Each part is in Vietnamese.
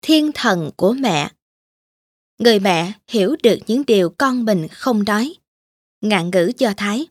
Thiên thần của mẹ. Người mẹ hiểu được những điều con mình không nói. Ngạn ngữ Do Thái.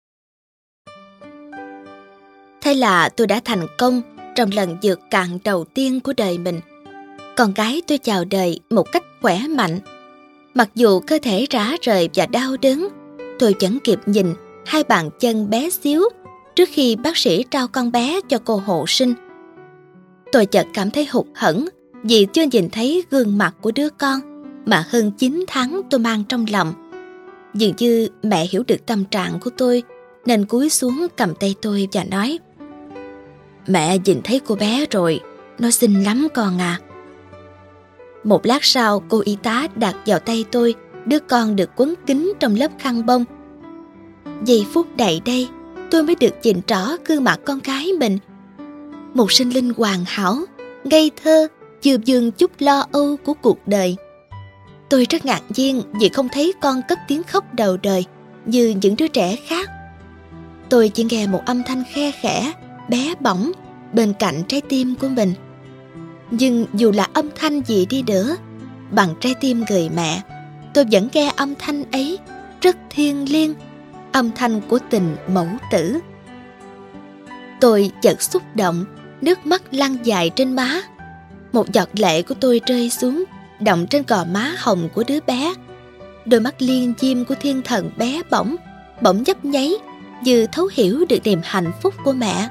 Thế là tôi đã thành công trong lần vượt cạn đầu tiên của đời mình. Con gái tôi chào đời một cách khỏe mạnh. Mặc dù cơ thể rã rời và đau đớn, tôi vẫn kịp nhìn hai bàn chân bé xíu trước khi bác sĩ trao con bé cho cô hộ sinh. Tôi chợt cảm thấy hụt hẫng vì chưa nhìn thấy gương mặt của đứa con mà hơn 9 tháng tôi mang trong lòng. Dường như mẹ hiểu được tâm trạng của tôi nên cúi xuống cầm tay tôi và nói: "Mẹ nhìn thấy cô bé rồi, nó xinh lắm con à." Một lát sau, cô y tá đặt vào tay tôi đứa con được quấn kín trong lớp khăn bông. Giây phút này đây, tôi mới được nhìn rõ gương mặt con gái mình. Một sinh linh hoàn hảo, ngây thơ, chưa vương chút lo âu của cuộc đời. Tôi rất ngạc nhiên vì không thấy con cất tiếng khóc đầu đời như những đứa trẻ khác. Tôi chỉ nghe một âm thanh khe khẽ, bé bỏng bên cạnh trái tim của mình. Nhưng dù là âm thanh gì đi nữa, bằng trái tim người mẹ, tôi vẫn nghe âm thanh ấy rất thiêng liêng, âm thanh của tình mẫu tử. Tôi chợt xúc động, nước mắt lăn dài trên má. Một giọt lệ của tôi rơi xuống, đọng trên gò má hồng của đứa bé. Đôi mắt liên diêm của thiên thần bé bỏng nhấp nháy, như thấu hiểu được niềm hạnh phúc của mẹ.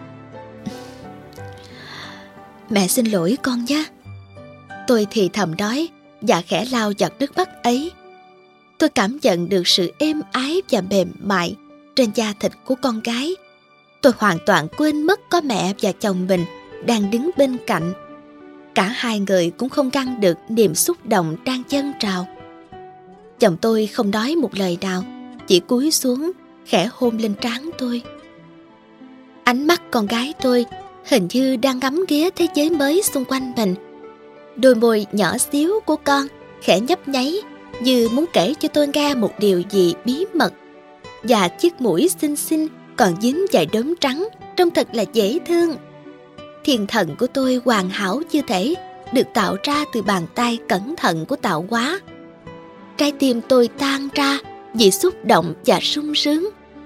"Mẹ xin lỗi con nhé." Tôi thì thầm nói và khẽ lau giọt nước mắt ấy. Tôi cảm nhận được sự êm ái và mềm mại trên da thịt của con gái. Tôi hoàn toàn quên mất có mẹ và chồng mình đang đứng bên cạnh. Cả hai người cũng không ngăn được niềm xúc động đang dâng trào. Chồng tôi không nói một lời nào, chỉ cúi xuống khẽ hôn lên trán tôi. Ánh mắt con gái tôi hình như đang ngắm nghía thế giới mới xung quanh mình. Đôi môi nhỏ xíu của con khẽ nhấp nháy, như muốn kể cho tôi nghe một điều gì bí mật. Và chiếc mũi xinh xinh còn dính vài đốm trắng, trông thật là dễ thương. Thiên thần của tôi hoàn hảo như thể được tạo ra từ bàn tay cẩn thận của tạo hóa. Trái tim tôi tan ra vì xúc động và sung sướng.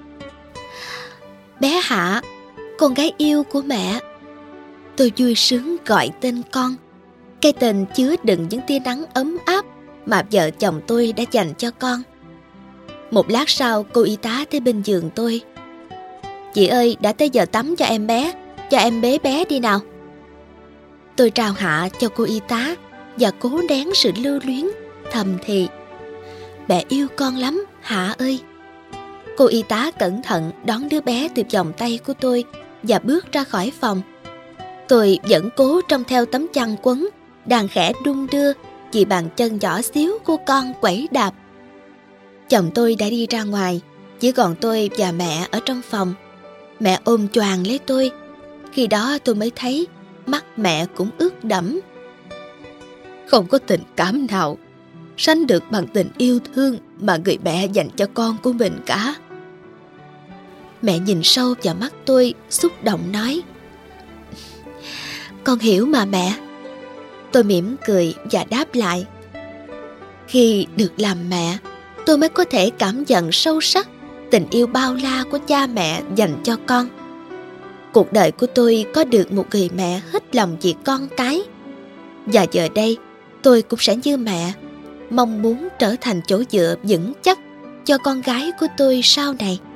"Bé Hạ, con gái yêu của mẹ." Tôi vui sướng gọi tên con, cái tên chứa đựng những tia nắng ấm áp mà vợ chồng tôi đã dành cho con. Một lát sau, cô y tá tới bên giường tôi. "Chị ơi, đã tới giờ tắm cho em bé, cho em bế bé đi nào." Tôi trao Hạ cho cô y tá và cố nén sự lưu luyến, thầm thì: "Mẹ yêu con lắm, Hạ ơi." Cô y tá cẩn thận đón đứa bé từ vòng tay của tôi và bước ra khỏi phòng. Tôi vẫn cố trông theo tấm chăn quấn đang khẽ đung đưa vì bàn chân nhỏ xíu của con quẩy đạp. Chồng tôi đã đi ra ngoài, chỉ còn tôi và mẹ ở trong phòng. Mẹ ôm choàng lấy tôi. Khi đó tôi mới thấy mắt mẹ cũng ướt đẫm. Không có tình cảm nào sánh được bằng tình yêu thương mà người mẹ dành cho con của mình cả. Mẹ nhìn sâu vào mắt tôi, xúc động nói: "Con hiểu mà mẹ." Tôi mỉm cười và đáp lại: "Khi được làm mẹ, tôi mới có thể cảm nhận sâu sắc tình yêu bao la của cha mẹ dành cho con. Cuộc đời của tôi có được một người mẹ hết lòng vì con cái. Và giờ đây, tôi cũng sẽ như mẹ, mong muốn trở thành chỗ dựa vững chắc cho con gái của tôi sau này."